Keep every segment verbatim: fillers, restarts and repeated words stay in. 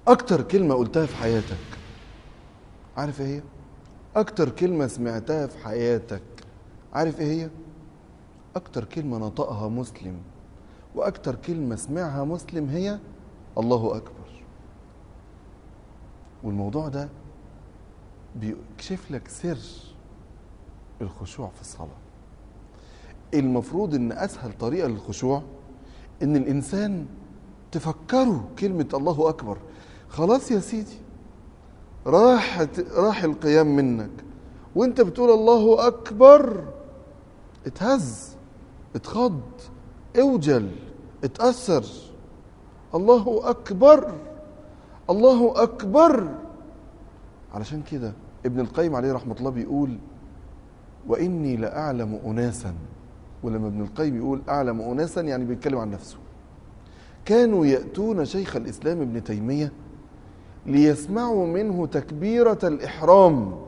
اكتر كلمة قلتها في حياتك عارف ايه هي؟ اكتر كلمة سمعتها في حياتك عارف ايه هي؟ اكتر كلمة نطقها مسلم واكتر كلمة سمعها مسلم هي الله اكبر. والموضوع ده بيكشف لك سر الخشوع في الصلاة. المفروض ان اسهل طريقة للخشوع ان الانسان تفكروا كلمة الله اكبر. خلاص يا سيدي، راح راح القيام منك وانت بتقول الله اكبر، اتهز، اتخض، اوجل، اتأثر. الله اكبر، الله اكبر. علشان كده ابن القيم عليه رحمة الله بيقول واني لأعلم اناسا. ولما ابن القيم يقول اعلم اناسا يعني بيتكلم عن نفسه. كانوا يأتون شيخ الاسلام ابن تيمية ليسمعوا منه تكبيرة الإحرام.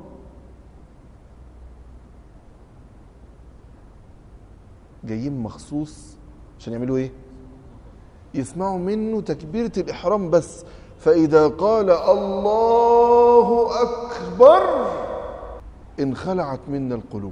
جايين مخصوص عشان يعملوا ايه؟ يسمعوا منه تكبيرة الإحرام بس. فإذا قال الله أكبر انخلعت منا القلوب.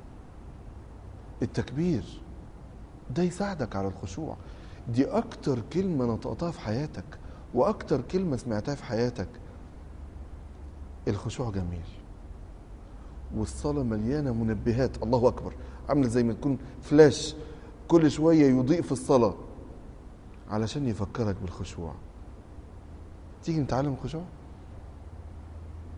التكبير ده يساعدك على الخشوع. دي أكتر كلمة نطقتها في حياتك وأكتر كلمة سمعتها في حياتك. الخشوع جميل والصلاة مليانة منبهات. الله أكبر عامل زي ما تكون فلاش كل شوية يضيء في الصلاة علشان يفكرك بالخشوع. تيجي نتعلم الخشوع؟